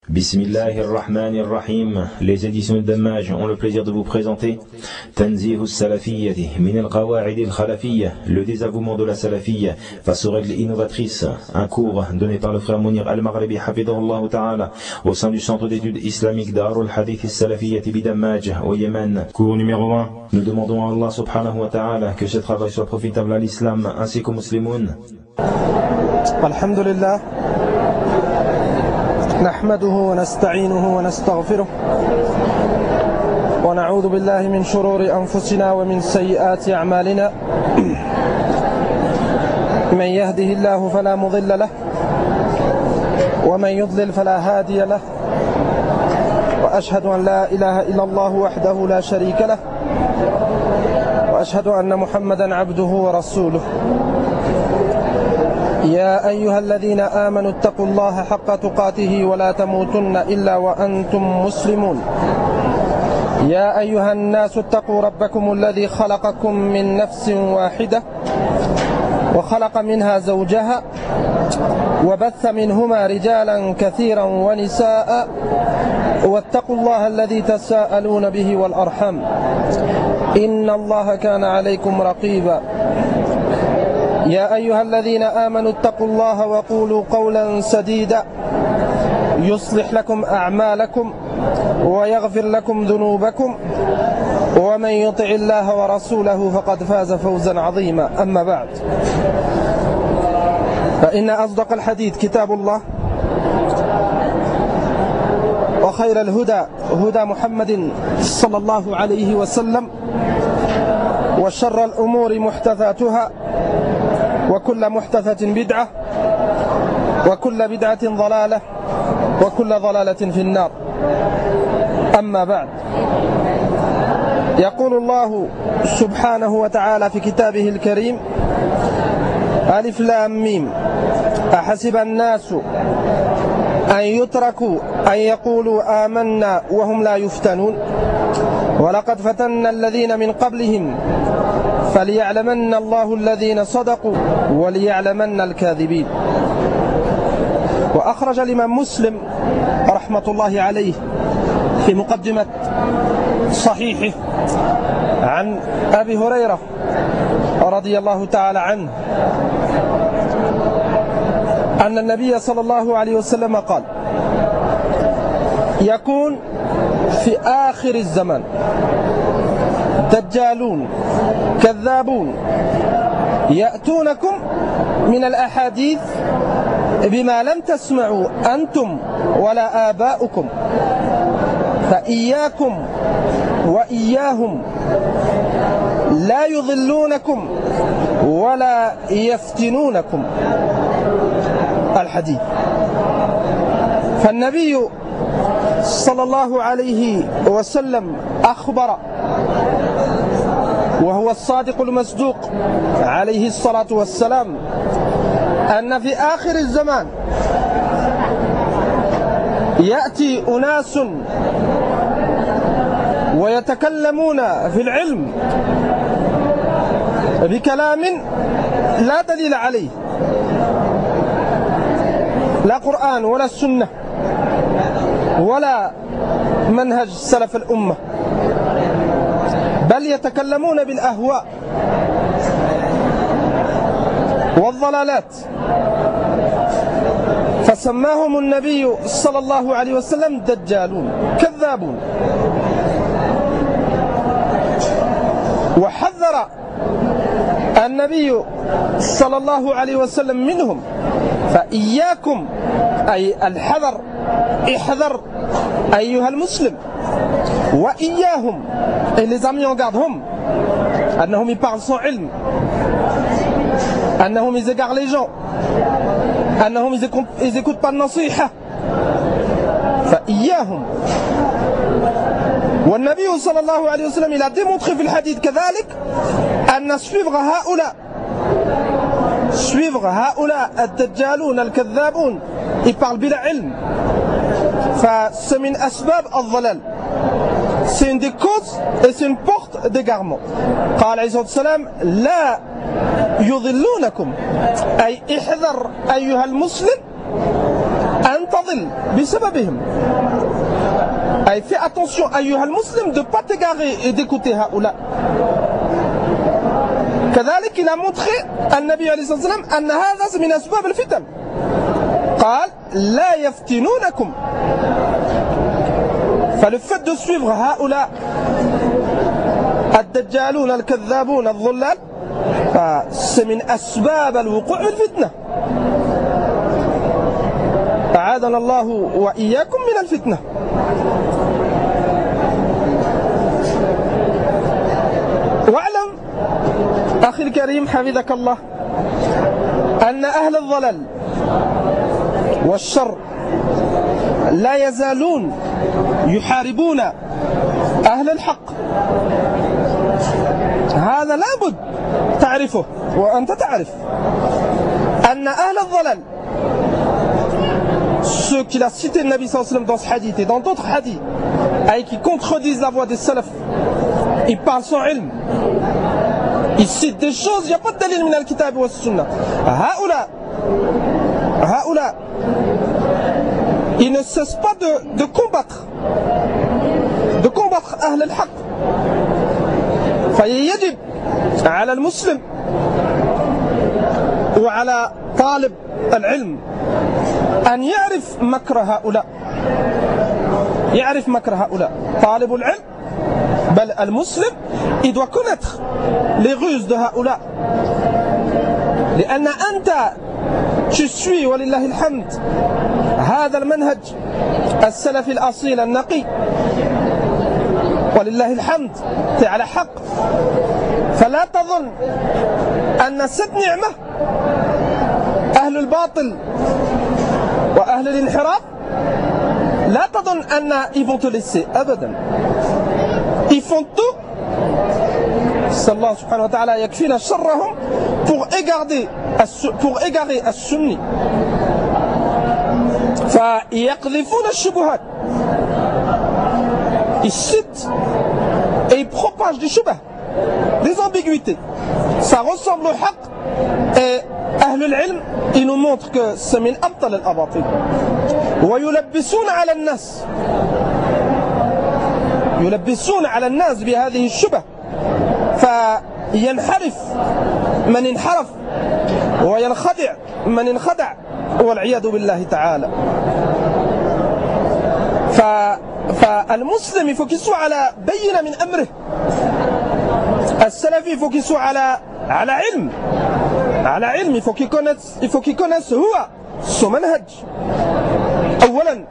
Bismillahirrahmanirrahim. Les éditions de Dammaj ont le plaisir de vous présenter Tanzih Salafiyyati min al-Qawa'id al-Khalafiyya, le désavouement de la Salafiyya face aux règles innovatrices, un cours donné par le frère Mounir Al-Maghribi hafidhahullah ta'ala au sein du centre d'études islamiques Darul Hadith Salafiyyati bi Dammaj au Yémen. Cours numéro 1. Nous demandons à Allah subhanahu wa ta'ala que ce travail soit profitable à l'islam ainsi qu'aux musulmans. Alhamdulillah. نحمده ونستعينه ونستغفره ونعوذ بالله من شرور أنفسنا ومن سيئات أعمالنا من يهده الله فلا مضل له ومن يضلل فلا هادي له وأشهد أن لا إله إلا الله وحده لا شريك له وأشهد أن محمدا عبده ورسوله يا أيها الذين آمنوا اتقوا الله حق تقاته ولا تموتن إلا وأنتم مسلمون يا أيها الناس اتقوا ربكم الذي خلقكم من نفس واحدة وخلق منها زوجها وبث منهما رجالا كثيرا ونساء واتقوا الله الذي تساءلون به والأرحام إن الله كان عليكم رقيبا يا أيها الذين آمنوا اتقوا الله وقولوا قولا سديدا يصلح لكم أعمالكم ويغفر لكم ذنوبكم ومن يطع الله ورسوله فقد فاز فوزا عظيما أما بعد فإن أصدق الحديث كتاب الله وخير الهدى هدى محمد صلى الله عليه وسلم وشر الأمور محدثاتها وكل محدثة بدعة وكل بدعة ضلالة وكل ضلالة في النار أما بعد يقول الله سبحانه وتعالى في كتابه الكريم ألف لام ميم أحسب الناس أن يتركوا أن يقولوا آمنا وهم لا يفتنون ولقد فتنا الذين من قبلهم فليعلمن الله الذين صدقوا وليعلمن الكاذبين. وأخرج الإمام مسلم رحمة الله عليه في مقدمة صحيحه عن أبي هريرة رضي الله تعالى عنه أن النبي صلى الله عليه وسلم قال يكون في آخر الزمان دجالون كذابون يأتونكم من الأحاديث بما لم تسمعوا أنتم ولا آباؤكم فإياكم وإياهم لا يضلونكم ولا يفتنونكم. الحديث. فالنبي صلى الله عليه وسلم أخبر وهو الصادق المصدوق عليه الصلاة والسلام أن في آخر الزمان يأتي أناس ويتكلمون في العلم بكلام لا دليل عليه لا قرآن ولا السنة ولا منهج سلف الأمة بل يتكلمون بالأهواء والضلالات فسماهم النبي صلى الله عليه وسلم دجالون كذابون وحذر النبي صلى الله عليه وسلم منهم فإياكم أي الحذر احذر أيها المسلم وإياهم et les amis en garde هم أنهم ils parlent sans علم أنهم ils égarent les gens أنهم ils écoutent pas de نصيحة فإياهم. والنبي صلى الله عليه وسلم il a démontré في الحديث كذلك أن suivre هؤلاء الدجالون الكذابون ils parlent بلا علم فسc'est من أسباب الضلال c'est une des causes et c'est une porte d'égarement. قال عليه الصلاة والسلام لا يضلونكم أي احذر أيها المسلم أن أن تضل بسببهم. أي fais attention أيها المسلم de ne pas t'égarer et d'écouter هؤلاء. كذلك il a montré النبي عليه الصلاة والسلام أن هذا من أسباب الفتن. قال لا يفتنونكم. فle fait de suivre هؤلاء الدجالون الكذابون الضلال c'est من أسباب الوقوع في الفتنة. أعاذنا الله وإياكم من الفتنة. واعلم أخي الكريم حفظك الله أن أهل الضلال والشر لا يزالون يحاربون أهل الحق. هذا لابد تعرفه وأنت تعرف أن أهل الضلال ceux qu'il a cité le Nabi sallallahu alayhi wa sallam dans ce hadith et dans d'autres hadiths et qui contredisent la voix des salafs, ils parlent sans ilm, ils citent des choses, il n'y a pas de dalil min al-kitab wa sunnah. Haoula, ils ne cessent pas de combattre أهل الحق. فيجب على المسلم وعلى طالب العلم أن يعرف مكر هؤلاء. يعرف مكر هؤلاء. طالب العلم بل المسلم il doit connaître les ruses de هؤلاء. لأن أنت tu suis ولله الحمد هذا المنهج السلفي الأصيل النقي ولله الحمد tu es على حق. فلا تظن أن cette نعمة أهل الباطل وأهل الانحراف لا تظن أن ils vont te laisser أبدا. Ils font tout صلى الله سبحانه وتعالى يكفينا شرهم pour égarer السني. فيقذفون الشبهات. Ils citent et ils propagent des shubah, des ambiguïtés. Ça ressemble au haqq et أهل العلم ils nous montrent que c'est من أبطل الأباطيل. ويلبسون على الناس بهذه الشبه فينحرف من انحرف وينخدع من انخدع والعياذ بالله تعالى. فالمسلم il faut qu'il soit على بينة من أمره. السلفي il faut qu'il soit على علم. il faut qu'il connaisse هو son manhaj. أولا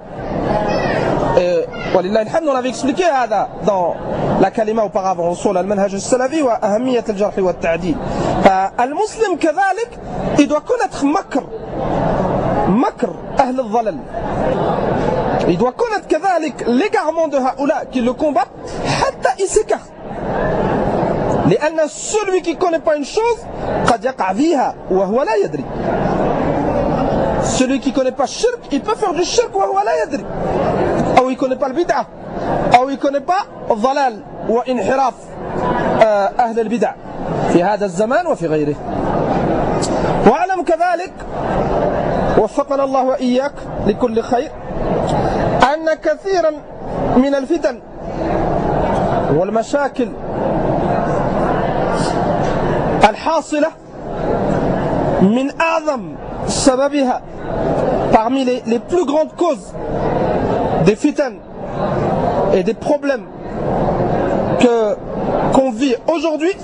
ولله الحمد on avait expliqué هذا dans la kalima auparavant sur المنهج السلفي وأهمية الجرح والتعديل. المسلم كذلك il doit connaître مكر أهل الضلال. Il doit connaître كذلك l'égarement de هؤلاء qui le combattent حتى il s'écarte. لأن celui qui ne connaît pas une chose قد يقع فيها وهو لا يدري. Celui qui ne connaît pas le shirk, il peut faire du shirk وهو لا يدري. أو il ne connaît pas le bid'ah, أو il ne connaît pas الضلال وانحراف أهل البدع في هذا الزمان وفي غيره. واعلم كذلك وفقنا الله وإياك لكل خير أن كثيرا من الفتن والمشاكل الحاصلة من أعظم سببها parmi les plus grandes causes des fitans et des problèmes qu'on vit aujourd'hui,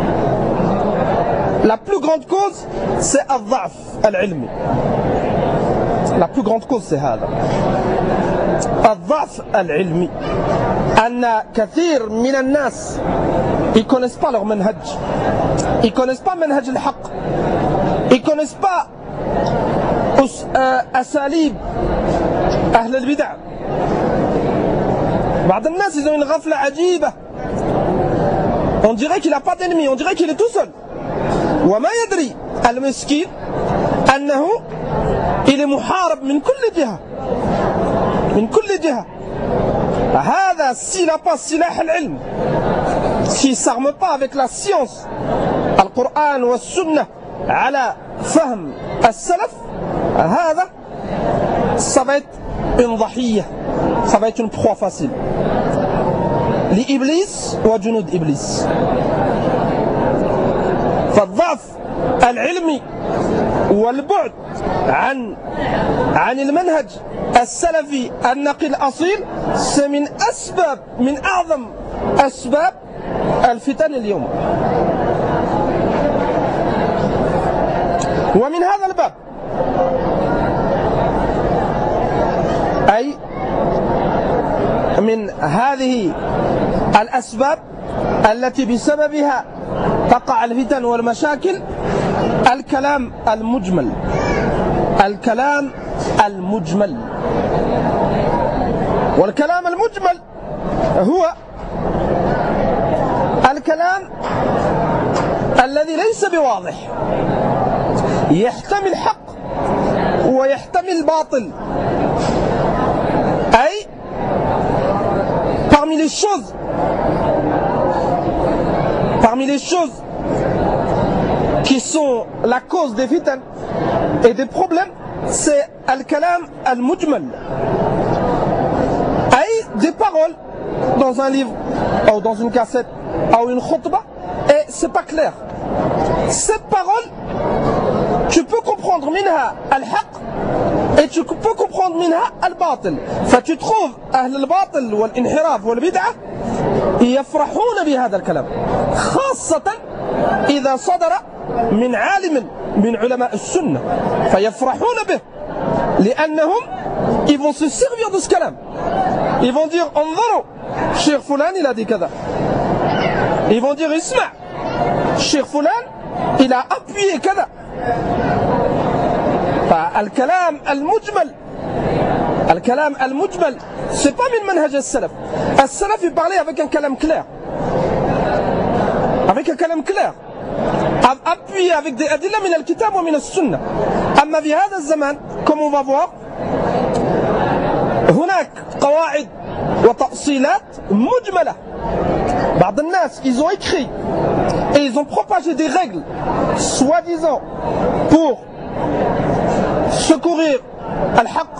la plus grande cause c'est الضعف العلمي. La plus grande cause c'est هذا الضعف العلمي. أن كثير من الناس ils connaissent pas leur manhaj, ils connaissent pas manhaj الحق, ils connaissent pas أساليب أهل البدع. بعض الناس ils ont une غفلة عجيبة. On dirait qu'il n'a pas d'ennemi, on dirait qu'il est tout seul. وما يدري المسكين أنه il est محارب من كل جهة. هذا s'il n'a pas سلاح العلم, s'il ne s'arme pas avec la science القرآن والسنة على فهم السلف, هذا ça va être une ضحية, ça va être une proie facile. لإبليس وجنود إبليس. فالضعف العلمي والبعد عن المنهج السلفي النقي الأصيل من أعظم أسباب الفتن اليوم. ومن هذا الباب أي من هذه الأسباب التي بسببها تقع الفتن والمشاكل الكلام المجمل. الكلام المجمل. والكلام المجمل هو الكلام الذي ليس بواضح، يحتمل حق ويحتمل باطل. أي parmi les choses qui sont la cause des fitans et des problèmes, c'est al-kalam al-mujmal. Des paroles dans un livre ou dans une cassette ou une khutbah et c'est pas clair. Cette parole, tu peux comprendre minha al-haq et tu peux comprendre minha al-batil. Tu trouves أهل الباطل والانحراف والبدعة يفرحون بهذا الكلام خاصة إذا صدر من عالم من علماء السنة فيفرحون به لأنهم ils vont se servir de ce kalam. Ils vont dire انظروا Cheikh Fulan il a dit كذا. Ils vont dire اسمع Cheikh Fulan il a appuyé كذا. فالكلام المجمل c'est pas من منهج السلف. السلف il parlait avec un kalam clair. Avec un kalam clair. Appuyé avec des adilla من الكتاب ومن السنة. أما في هذا الزمان comme on va voir هناك قواعد وتأصيلات مجملة. بعض الناس ils ont écrit et ils ont propagé des règles soi-disant pour secourir al-haq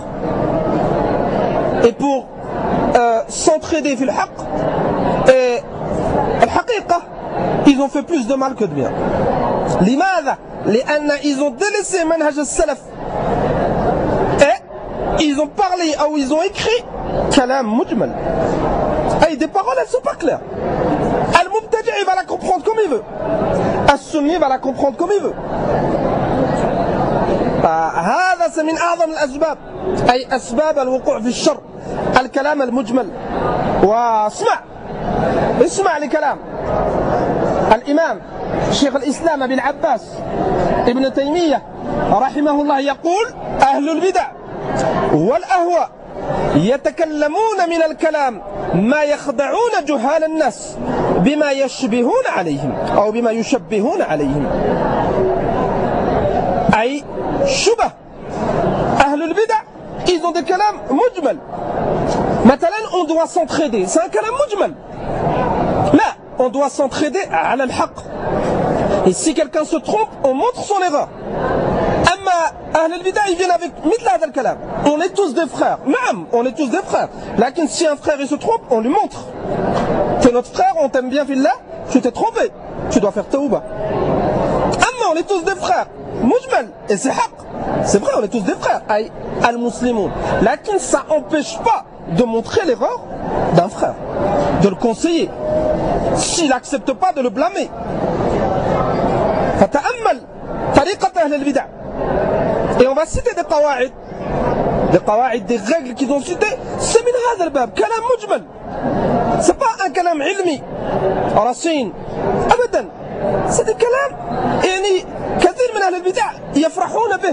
et pour s'entraider في الحق et الحقيقة ils ont fait plus de mal que de bien. لماذا؟ لأن ils ont délaissé منهج السلف et ils ont parlé ou ils ont écrit كلام مجمل. Et des paroles elles sont pas claires. Al-Mubtadi' il va la comprendre comme il veut. Al-Sunni va la comprendre comme il veut. هذا من أعظم الأسباب أي أسباب الوقوع في الشر الكلام المجمل. اسمع لكلام الإمام شيخ الإسلام أبي العباس ابن تيمية رحمه الله يقول أهل البدع والأهواء يتكلمون من الكلام ما يخدعون جهال الناس بما يشبهون عليهم أو بما يشبهون عليهم. أي شبه أهل البدع ils ont des كلام مجمل. مثلا on doit s'entraider, c'est un كلام مجمل. لا, on doit s'entraider على الحق. Et si quelqu'un se trompe, on montre son erreur. أما أهل البدع ils viennent avec مثل هذا الكلام. On est tous des frères. نعم, on est tous des frères. لكن si un frère il se trompe, on lui montre. C'est notre frère, on t'aime bien fillah, tu t'es trompé. Tu dois faire tawba. أما on est tous des frères. مجمل et c'est حق. C'est vrai, on est tous des frères. أي المسلمون. لكن ça n'empêche pas de montrer l'erreur d'un frère, de le conseiller. S'il n'accepte pas, de le blâmer. فتأمل طريقة أهل البدع. Et on va citer des قواعد, des règles qu'ils ont citées. C'est من هذا الباب كلام مجمل. C'est pas un كلام علمي رصين أبدا. C'est des كلام يعني كثير من أهل البدع يفرحون به.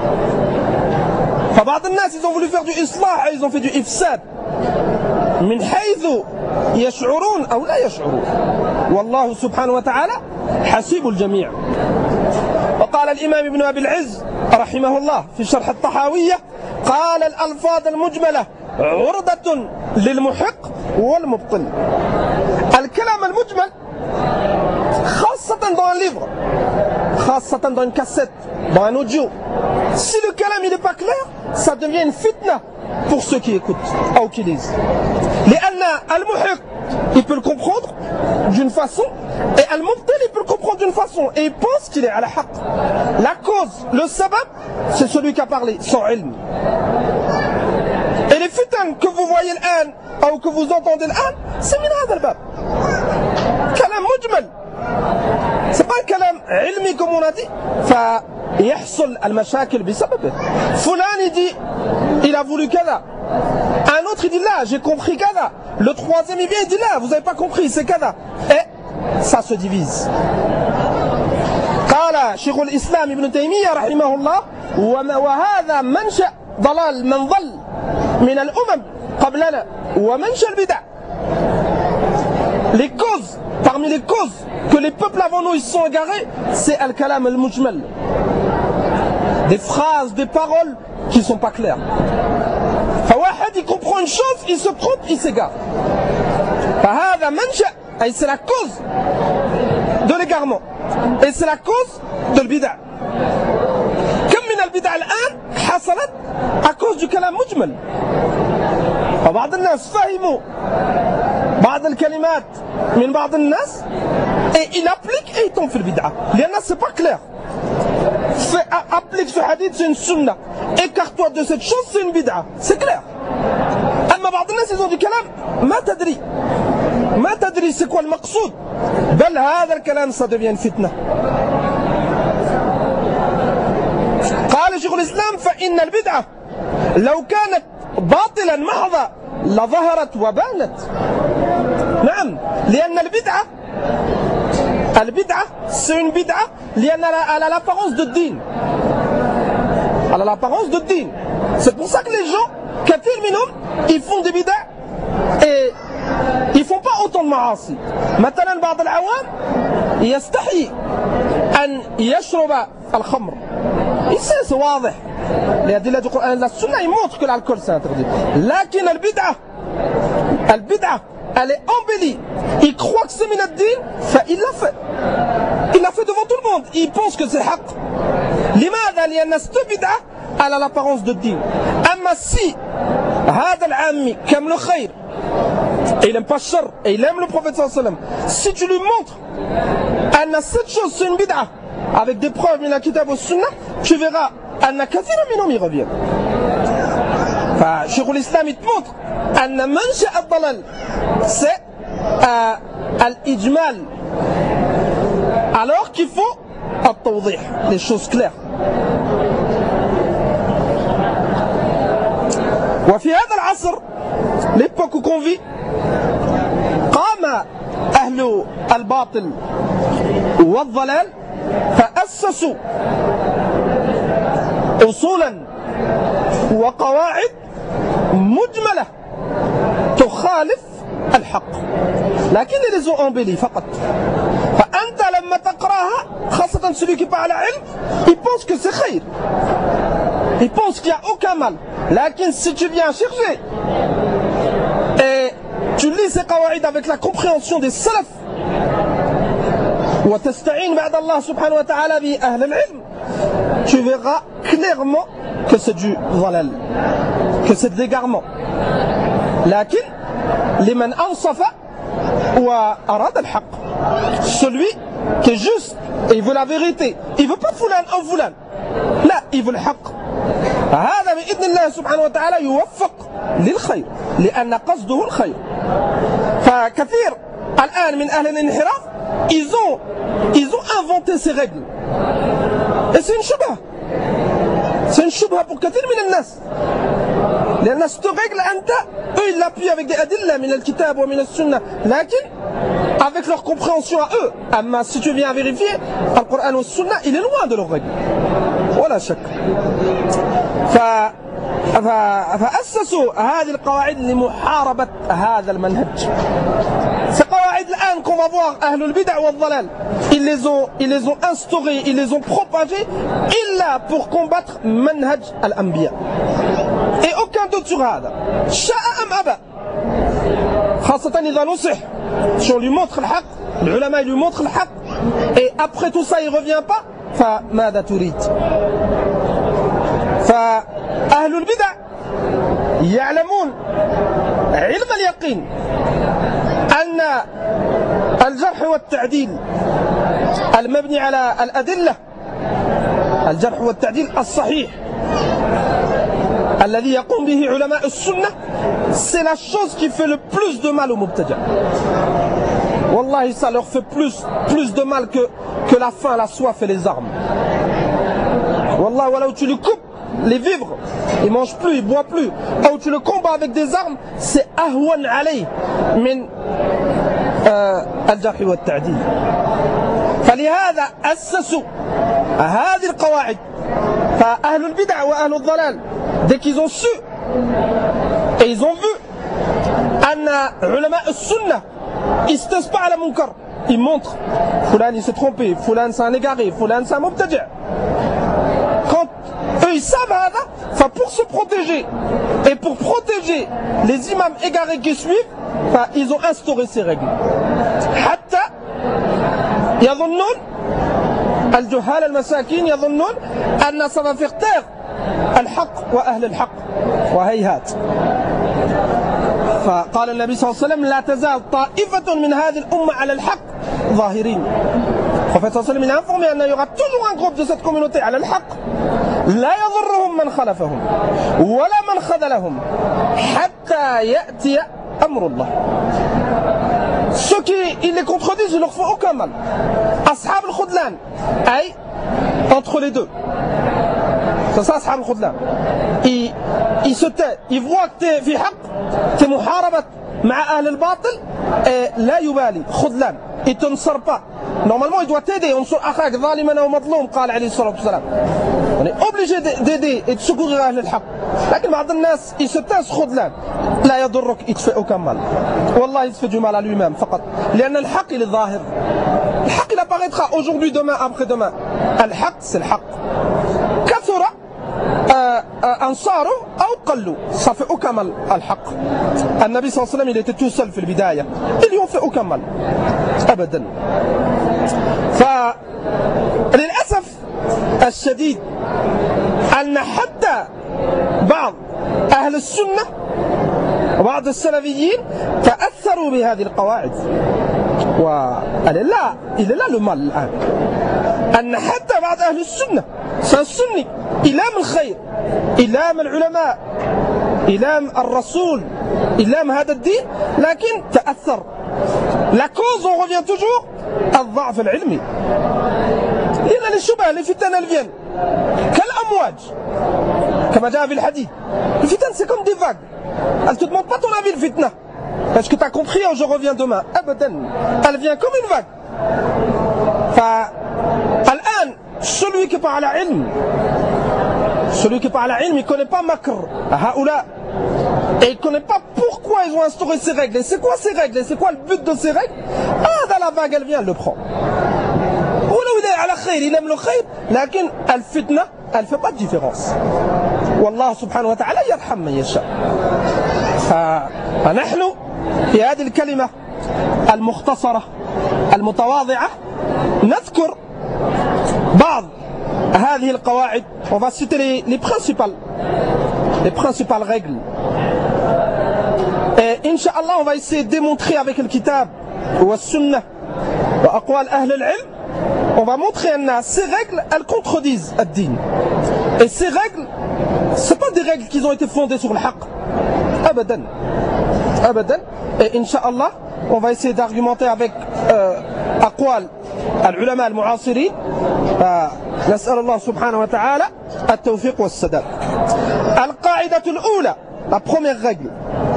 فبعض الناس ils ont voulu faire du إصلاح, ils ont fait du إفساد من حيث يشعرون أو لا يشعرون. والله سبحانه وتعالى حسيب الجميع. وقال الإمام ابن أبي العز رحمه الله في شرح الطحاوية قال الألفاظ المجملة عرضة للمحق والمبطل. الكلام المجمل خاصة dans un livre, خاصة dans une cassette, dans un audio, Si le kalam il n'est pas clair, ça devient une fitna pour ceux qui écoutent ou qui lisent. Les al-muhiq, il peut le comprendre d'une façon, et al-mubtil, il peut le comprendre d'une façon, et il pense qu'il est à la haqq. La cause, le sabab, c'est celui qui a parlé, son ilm. Et les fitan que vous voyez l'an, ou que vous entendez l'an, c'est min hadha al-bab. Kalam mujmal. C'est pas un kalam ilmi comme on a dit. فيحصل المشاكل بسببه. Fulan il dit, il a voulu kada. Un autre il dit là, j'ai compris kada. Le troisième il vient, il dit là, vous n'avez pas compris, c'est kada. Et ça se divise. قال شيخ الإسلام ابن تيمية رحمه الله وهذا منشأ ضلال من ضل من الأمم قبلنا ومنشأ البدع. Les causes, parmi les causes que les peuples avant nous ils se sont égarés, c'est al-kalam al-mujmal. Des phrases, des paroles qui ne sont pas claires. Fawahad il comprend une chose, il se trompe, il s'égare. Fahada mancha, et c'est la cause de l'égarement. Et c'est la cause de l'bid'a. Comme min al-bid'a al-an hasalat à cause du kalam mujmal. وبعض الناس فهموا بعض الكلمات من بعض الناس et il applique et il tombe في البدعة لأن c'est pas clair. Applique ce hadith, c'est une sunna. Écarte-toi de cette chose, c'est une bid'a. C'est clair. أما بعض الناس ils ont du kalam ما تدري c'est quoi le maqsoud. بل هذا الكلام ça devient une fitna. قال شيخ الإسلام فإن البدعة لو كانت باطلا محضا لظهرت وبانت. نعم لأن البدعة c'est une bid'a لأن elle a l'apparence de din. Elle a l'apparence de din. C'est pour ça que les gens كثير منهم ils font des bid'a et ils font pas autant de معاصي. مثلا بعض العوام يستحي أن يشرب الخمر. Ici c'est واضح. لأدلة القرآن والسنة ils montrent que l'alcool c'est interdit. لكن البدعة elle est embellie. Il croit que c'est min ad-din, il l'a fait. Il l'a fait devant tout le monde. Il pense que c'est haqq. لماذا؟ لأن cette bid'a elle a l'apparence de din. أما si هذا العامي كم le khayr et il n'aime pas shar et il aime le prophète sallallahu alayhi wa sallam, si tu lui montres أن cette chose c'est une bid'a avec des preuves min al-kitab wa sunnah, tu verras أن كثيرا منهم y reviennent. فشيخ الإسلام il te montre أن منشأ الضلال c'est الإجمال alors qu'il faut التوضيح, les choses claires. وفي هذا العصر l'époque où qu'on vit قام أهل الباطل والضلال فأسسوا أصولا وقواعد مجملة تخالف الحق لكن ils les ont embellis فقط. فأنت لما تقرأها خاصة celui qui parle علم il pense que c'est خير, il pense qu'il n'y a aucun mal. لكن si tu viens chercher et tu lis ces قواعد avec la compréhension des salaf وتستعين بعد الله سبحانه وتعالى بأهل العلم, tu verras clairement que c'est du ضلال, que c'est de l'égarement. لكن لمن أنصف وأراد الحق, celui qui est juste et il veut la vérité, il veut pas فلان أو فلان, لا il veut الحق. هذا بإذن الله سبحانه وتعالى يوفق للخير لأن قصده الخير. فكثير الآن من أهل الانحراف ils ont inventé ces règles et c'est une shubha. C'est une shubha pour كثير من الناس. لأن cette règle eux ils l'appuient avec des adilla من الكتاب ومن السنة, لكن avec leur compréhension à eux. أما si tu viens vérifier القرآن والسنة il est loin de leur règle ولا شك. فأسسوا هذه القواعد لمحاربة هذا المنهج. Ces قواعد الآن qu'on va voir أهل البدع والضلال ils les ont instaurés, ils les ont propagés إلا pour combattre منهج الأنبياء et aucun doute sur هذا. شاء أم أبى, خاصة إذا نصح, si on lui montre الحق, العلماء lui montrent الحق et après tout ça il revient pas, فماذا تريد. فأهل البدع يعلمون علم اليقين أن الجرح والتعديل المبني على الأدلة، الجرح والتعديل الصحيح الذي يقوم به علماء السنة، c'est la chose qui fait le plus de mal aux mubtadi'. Wallahi, ça leur fait plus de mal que la faim, la soif et les armes. Wallah, voilà où tu lui coupes les vivres, il mange plus, il boit plus, ou tu le combats avec des armes, c'est ahwan alayh min al-jarh wa al-ta'dil. فلهذا أسسوا هذه القواعد. فأهل البدع وأهل الضلال, dès qu'ils ont su et ils ont vu أن علماء السنة ils se taisent pas à la munkar, ils montrent Fulan il s'est trompé, Fulan c'est un égaré, Fulan c'est un mubtadi'. Quand eux ils savent ça, pour se protéger et pour protéger les imams égarés qui suivent, ils ont instauré ces règles. حتى يظنون الجهال المساكين يظنون أن ça va faire taire الحق وأهل الحق وهيهات. فقال النبي صلى الله عليه وسلم لا تزال طائفة من هذه الأمة على الحق ظاهرين. Le prophète sallallahu alayhi wa sallam il a informé qu'il y aura toujours un groupe de cette communauté على الحق لا يضرهم من خلفهم ولا من خذلهم حتى يأتي أمر الله. Ceux qui les contredisent, ils ne leur font aucun mal. Ashab al-Khudlan, aïe, entre les deux. C'est ça, Ashab al-Khudlan. Il se tait, il voit que t'es fi haqq, t'es muharabat مع أهل الباطل, et لا يبالي, Khudlan, il te ne sort pas. Normalement, il doit t'aider. انصر أخاك ظالما أو مظلوم, قال عليه الصلاة والسلام. On est obligé d'aider et de secourir أهل الحق. لكن بعض الناس ils se taisent Khudlan. لا يضرك, il te fait aucun mal. والله il se fait du mal à lui-même فقط. لأن الحق il est ظاهر. الحق il apparaîtra aujourd'hui, demain, après-demain. الحق c'est le حق. كثر أنصاره أو قلوا, ça fait aucun mal الحق. النبي صلى الله عليه وسلم il était tout seul في البداية, ils lui ont fait aucun mal أبدا. فللأسف الشديد أن حتى بعض أهل السنة وبعض السلفيين تأثروا بهذه القواعد. وإلى لا le mal الآن أن حتى بعض أهل السنة سنسني إلام الخير, إلام العلماء, إلام الرسول, إلام هذا الدين, لكن تأثر. La cause, on revient toujours الضعف العلمي. لأن الشبهة الفتن elles viennent كالأمواج كما جاء في الحديث. Le fitan c'est comme des vagues, elle te demande pas ton avis le fitna. Est-ce que tu as compris, je reviens demain? Abadan, elle vient comme une vague. فالآن celui qui parle à ilm, celui qui parle à ilm, il ne connaît pas makr haoula, et il ne connaît pas pourquoi ils ont instauré ces règles, et c'est quoi ces règles, et c'est quoi le but de ces règles. Dans la vague elle vient, elle le prend. Il aime le khayr, لكن الفتنة elle ne fait pas de différence. والله سبحانه وتعالى يرحم من يشاء. فنحن في هذه الكلمة المختصرة المتواضعة نذكر بعض هذه القواعد. On va citer les principales règles. Et Inch'Allah, on va essayer de démontrer avec le kitab ou la sunnah ou aqwal ahl al-ilm, on va montrer que ces règles, elles contredisent ad-din. Et ces règles, ce ne sont pas des règles qui ont été fondées sur le haqq. Abadan. Abadan. Et Inch'Allah, on va essayer d'argumenter avec aqwal al-ulama al-mu'asirin. نسأل الله سبحانه وتعالى التوفيق والسداد. القاعدة الأولى, la première règle.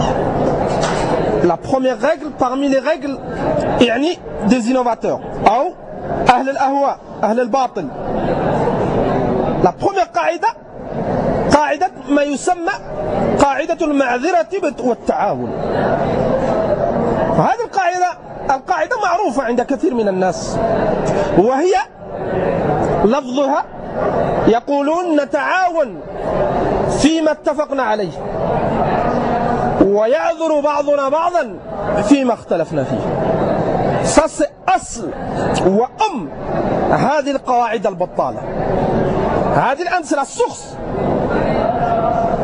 La première règle parmi les règles يعني des innovateurs أو أهل الأهواء أهل الباطل. La première قاعدة قاعدة ما يسمى قاعدة المعذرة والتعاون. وهذه القاعدة معروفة عند كثير من الناس, وهي لفظها يقولون نتعاون فيما اتفقنا عليه ويعذر بعضنا بعضا فيما اختلفنا فيه. Ça c'est أصل هذه القواعد البطالة. هذه الآن c'est la source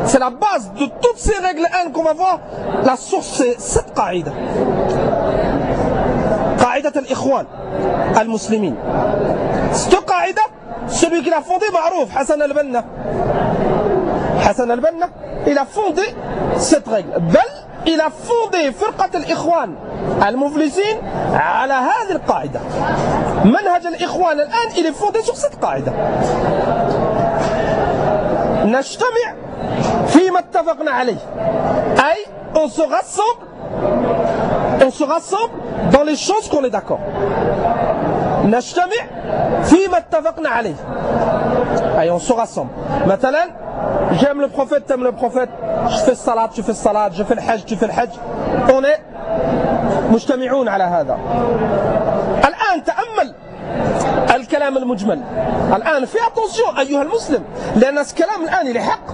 C'est la base de toutes ces règles qu'on va voir. La source, c'est cette qaïda. Qaïda al-Ikhwan al-Muslimin. Cette qaïda, celui qui l'a fondé, Ma'rouf, Hassan al-Banna. Hassan al-Banna, il a fondé cette règle. Il a fondé فرقة الإخوان المفلسين على هذه القاعدة. منهج الإخوان الآن il est fondé sur cette قاعدة. نجتمع فيما اتفقنا عليه. أي on se rassemble dans les choses qu'on est d'accord. نجتمع فيما اتفقنا عليه. أي on se rassemble. مثلا j'aime le prophète, t'aimes le prophète, je fais salat, tu fais salat, je fais le hajj, tu fais le hajj. On est مجتمعون على هذا. الآن تأمل الكلام المجمل. الآن في attention أيها المسلم لأن الكلام الآن il est حق.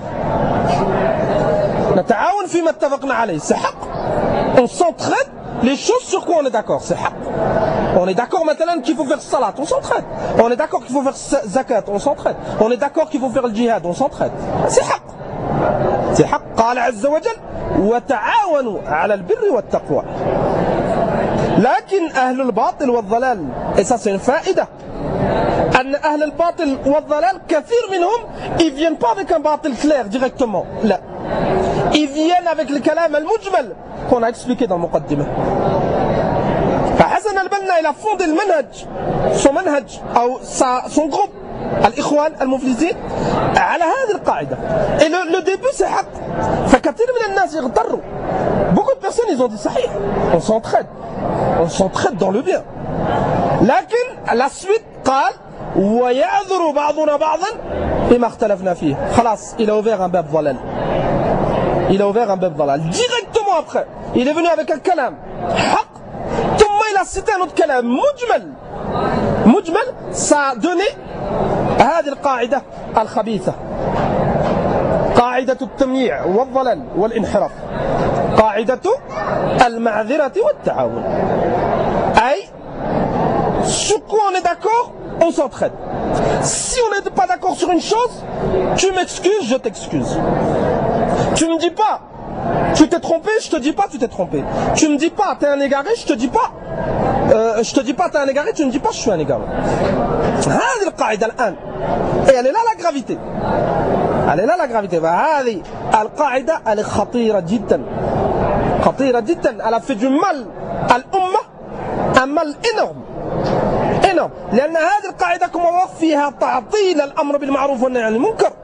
نتعاون فيما اتفقنا عليه, c'est حق. On s'entraide les choses sur quoi on est d'accord, c'est حق. On est d'accord maintenant qu'il faut faire salat, on s'entraide. On est d'accord qu'il faut faire zakat, on s'entraide. On est d'accord qu'il faut faire le djihad, on s'entraide. C'est حق. C'est حق. قال عز وجل وتعاونوا على البر والتقوى. لكن أهل الباطل والضلال, et ça c'est une faïda, أن أهل الباطل والضلال كثير منهم ils viennent pas avec un باطل clair directement. لا. Ils viennent avec le kalam al-mujmal qu'on a expliqué dans le muqaddimah. Hassan al-Banna il a fondé le manhaj, son manhaj, son groupe الإخوان المفلسين على هذه القاعدة. Et le début c'est حق. فكثير من الناس يغتروا. Beaucoup de personnes ils ont dit صحيح. On s'entraide dans le bien. لكن la suite قال ويعذر بعضنا بعضا بما اختلفنا فيه. خلاص il a ouvert un bab ضلال. Il a ouvert un bab ضلال. Directement après il est venu avec un kalam حق. ثم il a cité un autre kalam مجمل. Ça a donné هذه القاعدة الخبيثة, قاعدة التمييع والضلال والانحراف, قاعدة المعذرة والتعاون. أي sur quoi on est d'accord, on s'entraide. Si on n'est pas d'accord sur une chose, tu m'excuses, je t'excuse. Tu me dis pas tu t'es trompé, je te dis pas tu t'es trompé. Tu me dis pas t'es un égaré, je te dis pas t'es un égaré, tu me dis pas je suis un égaré. هذه القاعدة الآن. Et elle est là la gravité. Elle est là la gravité. هذه القاعدة elle est خطيرة جدا. خطيرة جدا. Elle a fait du mal à l'umma, un mal énorme. لأن هذه القاعدة كما وقف فيها تعطيل الأمر بالمعروف والنهي عن المنكر.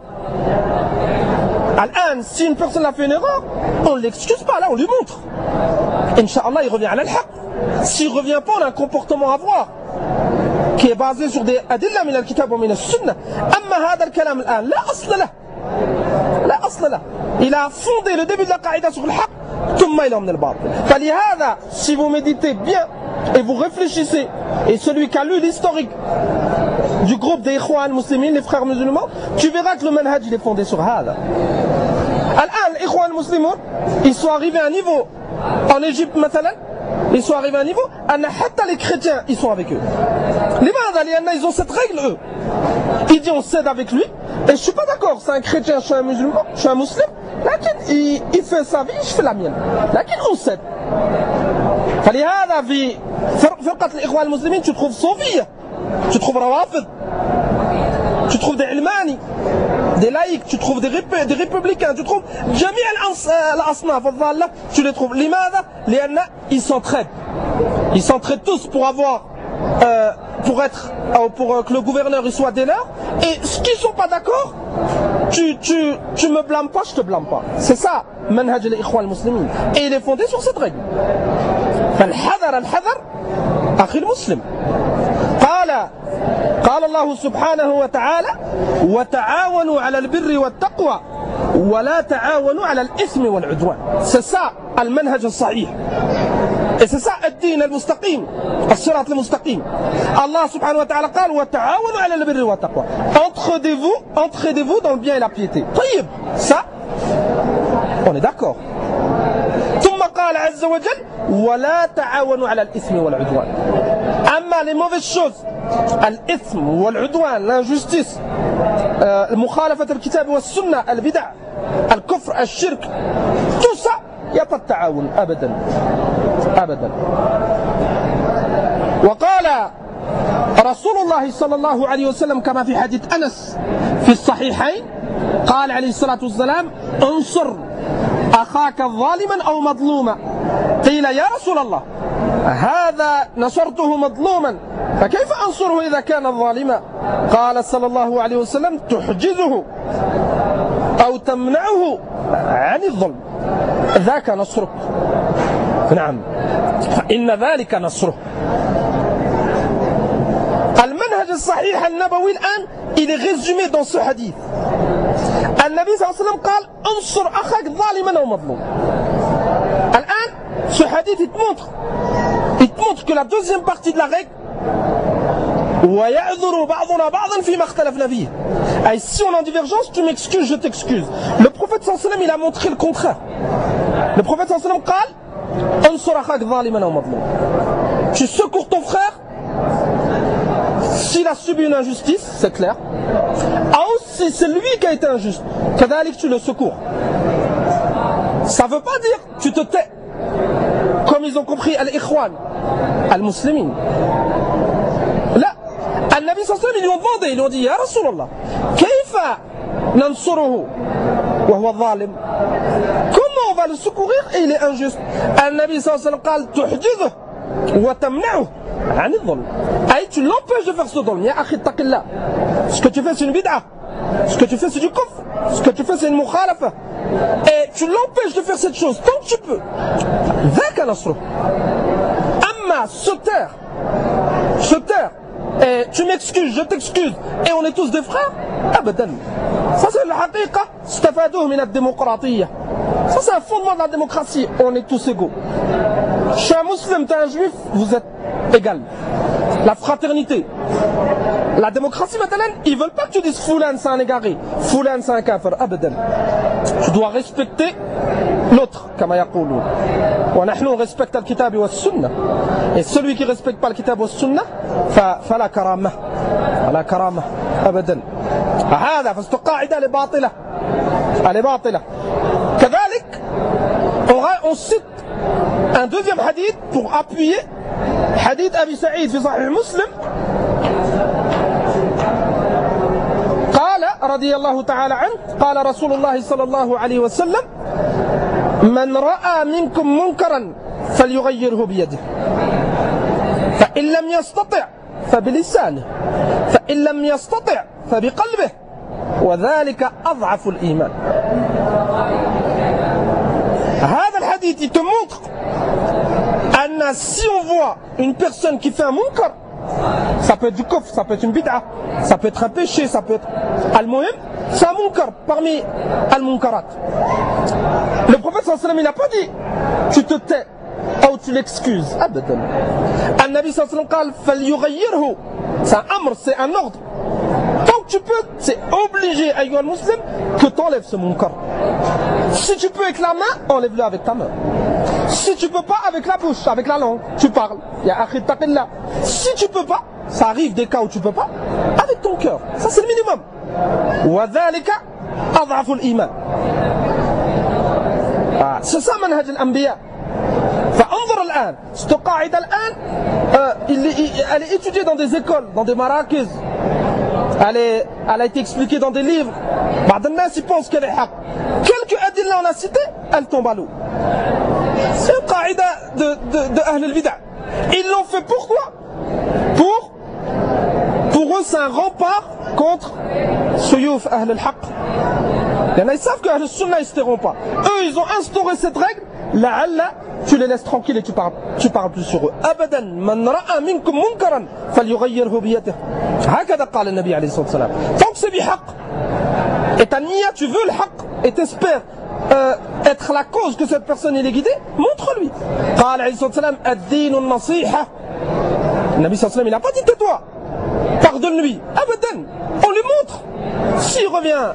الآن si une personne a fait une erreur, on ne l'excuse pas, là on lui montre. Inch'Allah il revient à l'haq. S'il ne revient pas, on a un comportement à avoir qui est basé sur des adilla min al-kitab wa min al-sunnah. Amma hada al-kalam al-an, la asla lah. Il a fondé le début de la qaïda sur le haq, thumma il a emmené le batil. Falihada, si vous méditez bien et vous réfléchissez, et celui qui a lu l'historique du groupe des Ikhwan Muslimin, les frères musulmans, tu verras que le manhaj il est fondé sur hada. Al-an, les Ikhwan Muslimun, ils sont arrivés à un niveau en Égypte, مثلا, ils sont arrivés à un niveau, les chrétiens, ils sont avec eux. Ils ont cette règle, eux. Ils disent on cède avec lui, et je suis pas d'accord, c'est un chrétien, je suis un musulman, je suis un musulman, il fait sa vie, je fais la mienne. On cède. فلهذا في فرقة الإخوان المسلمين tu trouves صوفية, tu trouves rawafid, tu trouves des ilmani, des laïcs, tu trouves des républicains, tu trouves جميع الأصناف الضالة, tu les trouves. لماذا؟ لأن ils s'entraident tous pour avoir pour que le gouverneur il soit des leurs, et ceux qui sont pas d'accord, tu me blâmes pas, je te blâme pas. C'est ça manhaj al-Ikhwan al-Muslimin, et il est fondé sur cette règle. فالحذر أخي المسلم. قال الله سبحانه وتعالى وتعاونوا على البر والتقوى ولا تعاونوا على الإثم والعدوان. C'est ça المنهج الصحيح, et c'est ça الدين المستقيم, الصراط المستقيم. Allah subhanahu wa ta'ala قال وتعاونوا على البر والتقوى. Entraidez-vous dans le bien et la piété. طيب, ça on est d'accord. ثم قال عز وجل ولا تعاونوا على الإثم والعدوان. أما les mauvaises choses, الإثم والعدوان, l'injustice, مخالفة الكتاب والسنة, البدع, al-kufr, al-shirk, tout ça, il n'y a pas de ta'awun, abadan. Abadan. وقال رسول الله صلى الله عليه وسلم كما في حديث أنس في الصحيحين قال عليه الصلاة والسلام انصر أخاك ظالما أو مظلوما قيل يا رسول الله هذا نصرته مظلوما فكيف أنصره إذا كان ظالما قال صلى الله عليه وسلم تحجزه أو تمنعه عن الظلم ذاك نصرك نعم إن ذلك نصره. المنهج الصحيح النبوي الآن il est résumé dans ce hadith. النبي صلى الله عليه وسلم قال انصر أخاك ظالما أو مظلوم. الآن ce hadith il te montre que la deuxième partie de la règle ويعذر بعضنا بعضا فيما اختلفنا فيه. Et si on est en divergence, tu m'excuses, je t'excuse. Le prophète sallallahu alayhi wa sallam il a montré le contraire. Le prophète sallallahu alayhi wa sallam قال انصر أخاك ظالما أو مظلوم. Tu secours ton frère s'il a subi une injustice, c'est clair. Ou si c'est lui qui a été injuste, كذلك tu le secours. Ça veut pas dire tu te tais. Comme ils ont compris al-ikhwan, al-muslimin. Là, al-Nabi sallallahu alayhi wa sallam, ils lui ont demandé, ils lui ont dit, Ya Rasulallah, كيف ننصره وهو ظالم? Comment on va le secourir et il est injuste? Al-Nabi sallallahu alayhi wa sallam قال تحجزه وتمنعه عن الظلم. Aïe, tu l'empêches de faire ce dhulm. Ya akhi taqillah. Ce que tu fais c'est une bid'a. Ce que tu fais c'est du kufr. Ce que tu fais c'est une mukhalafa. Et tu l'empêches de faire cette chose tant que tu peux. Dhaka nasru. Amma se taire. Et tu m'excuses, je t'excuse. Et on est tous des frères. Abadan. Ça c'est la haqiqa. Stafadouh min ad-démocratie. Ça c'est un fondement de la démocratie. On est tous égaux. Je suis un musulman, tu es un juif, vous êtes égal. La fraternité. La démocratie maintenant, ils veulent pas que tu dises Foulan c'est un égaré, Foulan c'est un kafir, abadan. Tu dois respecter l'autre, comme yaqouloun. Wa nahnu respecte al-kitab wa as-sunnah. Et celui qui respecte pas le kitab wa as-sunnah, fala karamah. Fala karamah, abadan. هذا فاستقاعدة لباطلة. لباطلة. كذلك on cite un deuxième hadith pour appuyer hadith Abi Saïd في صحيح مسلم قال رضي الله تعالى عنه قال رسول الله صلى الله عليه وسلم من رأى منكم منكرا فليغيره بيده فإن لم يستطع فبلسانه فإن لم يستطع فبقلبه وذلك أضعف الإيمان. هذا الحديث il te montre أن si on voit une personne qui fait un munkar, ça peut être du kufr, ça peut être une bid'a, ça peut être un péché, ça peut être al-muhim, c'est un munkar parmi al-munkarat. Le prophète sallallahu alayhi wa sallam il n'a pas dit tu te tais ou tu l'excuses, abadan. Al-Nabi sallallahu alayhi wa sallam قال فليغيره, c'est un amr, c'est un ordre. Tant que tu peux, c'est obligé ayyuha al-muslim que tu enlèves ce munkar. Si tu peux avec la main, enlève-le avec ta main. Si tu peux pas avec la bouche, avec la langue, tu parles. Ya akhi taqillah. Si tu peux pas, ça arrive des cas où tu peux pas, avec ton cœur. Ça c'est le minimum. Wa dhalika adhafu al-iman. C'est ça manhaj al-anbiya. فانظر الآن cette قاعدة الآن elle est étudiée dans des écoles, dans des marakiz. Elle a été expliquée dans des livres. بعض الناس ils pensent qu'elle est haq. Quelques adilla on a cité, elle tombe à l'eau. C'est une qaïda de Ahl al-Bid'a. Ils l'ont fait pourquoi? Pour eux c'est un rempart contre Suyuf Ahl al-Haq. Ils savent que Ahl al-Sunnah ils se tairont pas. Eux ils ont instauré cette règle. La'alla tu les laisses tranquilles et tu parles plus sur eux. Abadan man ra'a minkum munkaran falyughayyirhu bi yadihi. Hakada qala an-nabi alayhi salam. Tant que c'est du haq et ta niya tu veux le haq et t'espères être la cause que cette personne est guidée, montre-lui. Qala alayhi salam ad-din an-nasiha. Nabi sallallahu alayhi wa sallam il n'a pas dit tais-toi, pardonne-lui. Abadan, on lui montre. S'il revient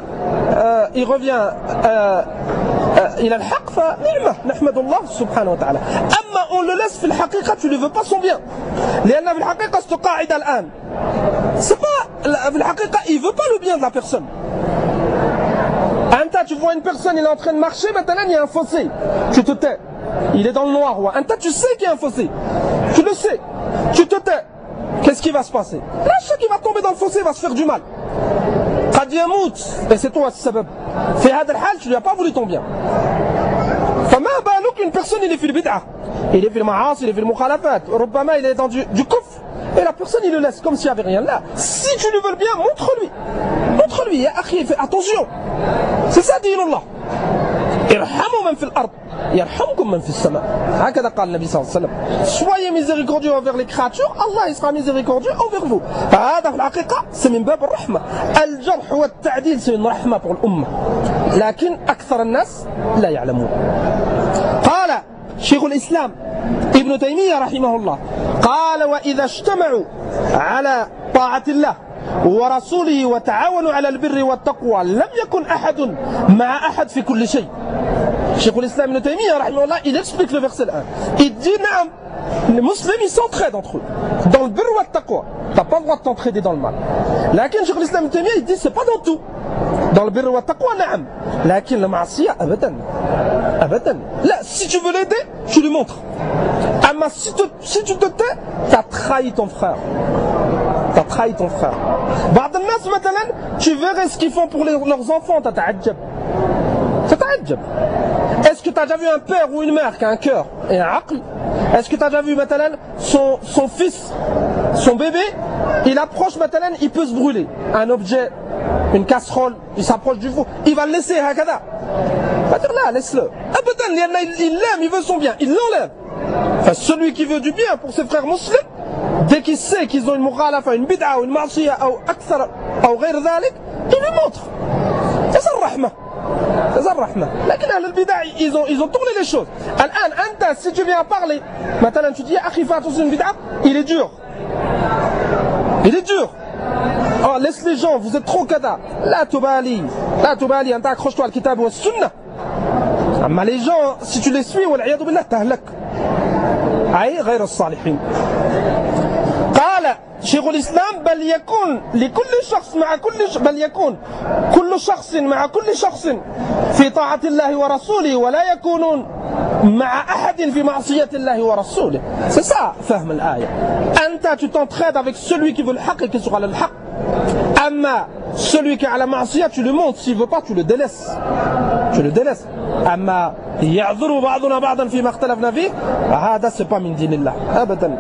il a le haq, fa ni'mah, nahmadullah subhanahu wa ta'ala. Amma on le laisse في الحقيقة, tu ne veux pas son bien. لأن في الحقيقة cette قاعدة الآن, c'est pas في الحقيقة il veut pas le bien de la personne. Anta, tu vois une personne, il est en train de marcher, maintenant il y a un fossé. Tu te tais. Il est dans le noir. Anta, tu sais qu'il y a un fossé. Tu le sais. Tu te tais. Qu'est-ce qui va se passer? Là, chaque qui va tomber dans le fossé va se faire du mal. Qad yamout. Et c'est toi, c'est sabab. Fi hada al-hal, tu lui as pas voulu ton bien. Fama baluk, une personne, il est fil bid'ah. Il est fil ma'as, il est fil mukhalafat. Rubbama, il est dans du kufr. Et la personne, il le laisse comme s'il n'y avait rien là. Si tu lui veux le bien, montre-lui. Montre-lui, ya akhi, fais attention. C'est ça, dit Allah. Irhamu man fil ard, yarhamkum man fil sama. Hakada qala Nabi sallallahu alayhi wa sallam. Soyez miséricordieux envers les créatures, Allah il sera miséricordieux envers vous. هذا في الحقيقة c'est من باب الرحمة. الجرح والتعديل c'est une rahma pour l'umma. لكن أكثر الناس لا يعلمون. قال شيخ الإسلام ابن تيمية رحمه الله قال وإذا اجتمعوا على طاعة الله ورسوله وتعاونوا على البر والتقوى لم يكن أحد مع أحد في كل شيء. شيخ الإسلام ابن تيمية رحمه الله il explique le verset là. Il dit نعم les musulmans ils s'entraident entre eux dans le birr wa taqwa. T'as pas le droit de t'entraider dans le mal. لكن شيخ الإسلام ابن تيمية il dit c'est pas dans tout. Dans le birr wa taqwa نعم. لكن المعصية أبدا. أبدا. Là si tu veux l'aider tu lui montres. Mais si tu te tais, t'as trahi ton frère. T'as trahi ton frère. بعض الناس مثلا tu verrais ce qu'ils font pour leurs enfants, تتعجب. تتعجب. Est-ce que tu as déjà vu un père ou une mère qui a un cœur et un aql? Est-ce que tu as déjà vu مثلا son fils, son bébé, il approche مثلا, il peut se brûler. Un objet, une casserole, il s'approche du feu, il va le laisser هكذا. Va dire là, laisse-le. Il l'aime, il veut son bien, il l'enlève. Enfin, celui qui veut du bien pour ses frères musulmans, dès qu'il sait qu'ils ont une mukhalafa, une bid'a ou une ma'siyah ou akthar ou غير ذلك, il lui montre. C'est ça le rahma. C'est ça le rahma. لكن أهل البدع ils ont tourné les choses. الآن أنت si tu viens parler, maintenant tu dis أخي fais attention une bid'a, il est dur. Il est dur. Oh, laisse les gens, vous êtes trop kada. لا تبالي. لا تبالي أنت accroche-toi al kitab wa sunnah. أما les gens si tu les suis والعياذ بالله تهلك. أي غير الصالحين. قال شيخ الإسلام بل يكون لكل شخص مع بل يكون كل شخص مع كل شخص في طاعة الله ورسوله ولا يكونون مع أحد في معصية الله ورسوله. C'est ça فهم الآية. أنت tu t'entraides avec celui qui veut le haq et qui sera le haq. أما celui qui a la معصية tu le montres, s'il veut pas tu le délaisses. Tu le délaisses. أما يعذر بعضنا بعضا فيما اختلفنا فيه هذا c'est pas من دين الله أبدا.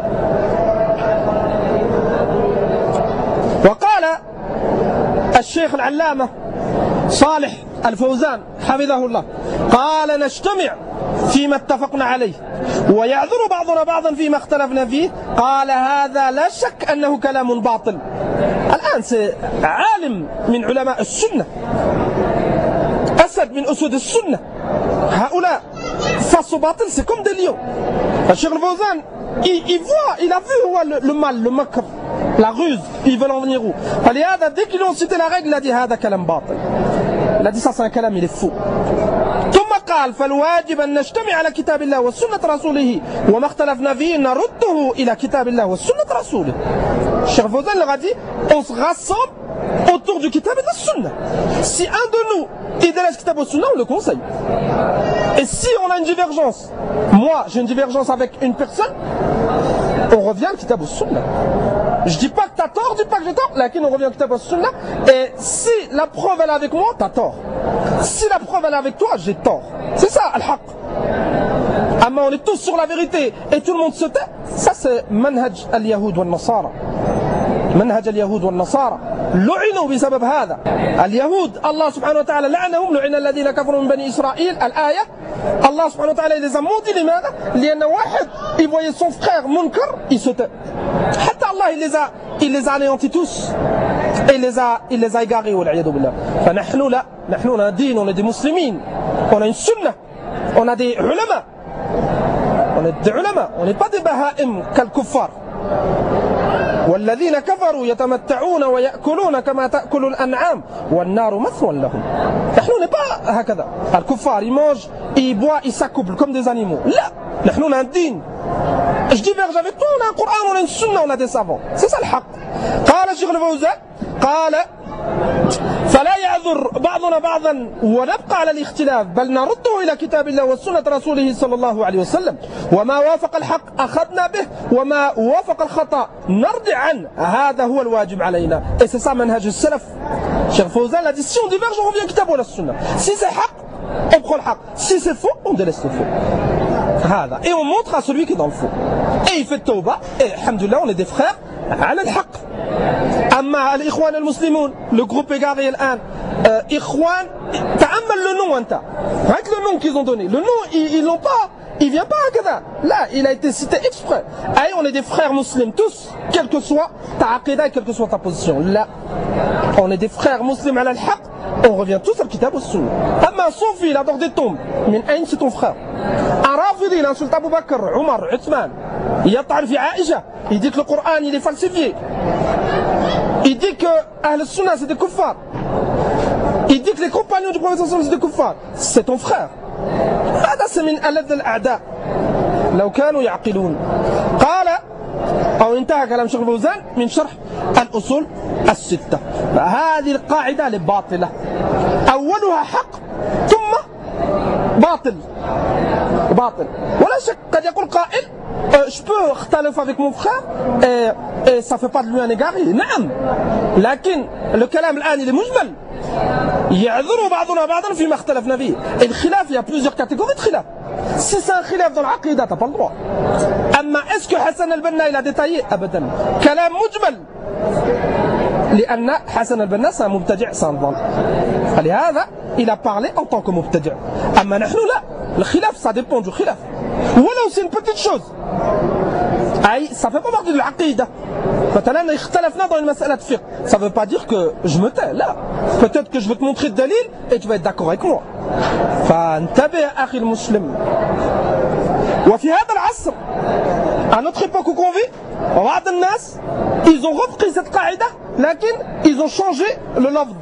وقال الشيخ العلامة صالح الفوزان حفظه الله قال نجتمع فيما اتفقنا عليه ويعذر بعضنا بعضا فيما اختلفنا فيه قال هذا لا شك أنه كلام باطل. الآن عالم من علماء السنة أسد من أسود السنة هؤلاء face au batil c'est comme des lions. الشيخ الفوزان il a vu le mal, le makr, la ruse, ils veulent en venir où. Dès qu'ils ont cité la règle, il a dit هذا كلام باطل. Il a dit ça c'est un kalam, il est faux. ثم قال فالواجب أن نجتمع على كتاب الله وسنة رسوله وما اختلفنا فيه نرده إلى كتاب الله وسنة رسوله. Cheikh Fawzan leur a dit on se rassemble autour du kitab et de la sunna. Si un de nous il délaisse kitab et sunna, on le conseille. Et si on a une divergence, moi j'ai une divergence avec une personne, on revient au kitab et sunna. Je dis pas que t'as tort, je dis pas que j'ai tort, là on revient au kitab et sunna. Et si la preuve elle est avec moi, t'as tort. Si la preuve elle est avec toi, j'ai tort. C'est ça, al-haq. Ah mais on est tous sur la vérité et tout le monde se tait. Ça c'est manhaj al-yahoud wal-nasara. منهج اليهود والنصارى لعنوا بسبب هذا. اليهود الله سبحانه وتعالى لعنهم لعن الذين كفروا من بني إسرائيل. الآية الله سبحانه وتعالى les a maudits. لماذا؟ لأن واحد il voyait son frère munkar, il se tait. حتى الله il les a anéantis tous et il les a égarés والعياذ بالله. فنحن لا نحن on a un دين, on est des musulmans, on a une sunna, on a des ulama, on n'est pas des bahaim كالكفار. والذين كفروا يتمتعون ويأكلون كما تأكل الأنعام والنار مثوى لهم. نحن n'est pas هكذا. الكفار ils mangent, ils boivent, ils s'accouplent comme des animaux. لا, نحن on a un دين. Je diverge avec toi, on a un Coran, on a une sunna, on a des savants. C'est ça le haq. قال الشيخ الفوزان قال فلا يعذر بعضنا بعضا ونبقى على الاختلاف، بل نرده إلى كتاب الله وسنة رسوله صلى الله عليه وسلم. وما وافق الحق أخذنا به، وما وافق الخطأ نرجع عنه. هذا هو الواجب علينا. Et c'est ça منهج السلف. Cheikh Fawzan a dit, si on diverge, on revient au kitab ou la sunna. Si c'est haq, on prend le haq. Si c'est faux, on délaisse le faux. Et on montre à celui qui est dans le faux. Et il fait tawbah, et alhamdoulilah, on est des frères على الحق. أما الإخوان المسلمون, le groupe égaré الآن, إخوان, تأمل le nom أنت. Avec le nom qu'ils ont donné. Le nom, ils l'ont pas. Il vient pas à Kada. Là, il a été cité exprès. Allez, on est des frères musulmans tous, quelle que soit ta aqidah et quelle que soit ta position. Là, on est des frères musulmans à l'haq. On revient tous à kitab al-sunna. Amma Soufi, il adore des tombes. Mais Aïn, c'est ton frère. Un Rafidi, il insulte Abu Bakr, Omar, Uthman. Il yatar fi Aïcha. Il dit que le Coran, il est falsifié. Il dit que Ahl-Sunna, c'est des kuffars. Il dit que les compagnons du prophète c'est des kuffars. C'est ton frère. هذا من ألذ الأعداء لو كانوا يعقلون. قال أو انتهى كلام شيخ الفوزان من شرح الأصول الستة. هذه القاعدة باطلة، أولها حق ثم باطل. ولا شك قد يقول قائل je peux اختلف avec mon frère et ça fait pas de lui un égaré. نعم، لكن الكلام الآن il est مجمل. يعذر بعضنا بعضا فيما اختلفنا فيه. الخلاف, il y a plusieurs catégories de khilaf. Si c'est un khilaf dans l'aqida, t'as pas le droit. أما est-ce que Hassan al-Banna il a détaillé? أبدا. كلام مجمل. لأن حسن البنا c'est un مبتدع, c'est un ضال. فلهذا il a parlé en tant que مبتدع. أما نحن لا. Le khilaf, ça dépend du khilaf. ولو c'est une petite chose. أي ça fait pas partie de l'aqida. مثلا اختلفنا dans une مسألة fiqh. Ça veut pas dire que je me tais. Là. Peut-être que je vais te montrer le dalil et tu vas être d'accord avec moi. فانتبه أخي المسلم. وفي هذا العصر, à notre époque où on vit, بعض الناس, ils ont repris cette qaïda, لكن ils ont changé le lafz.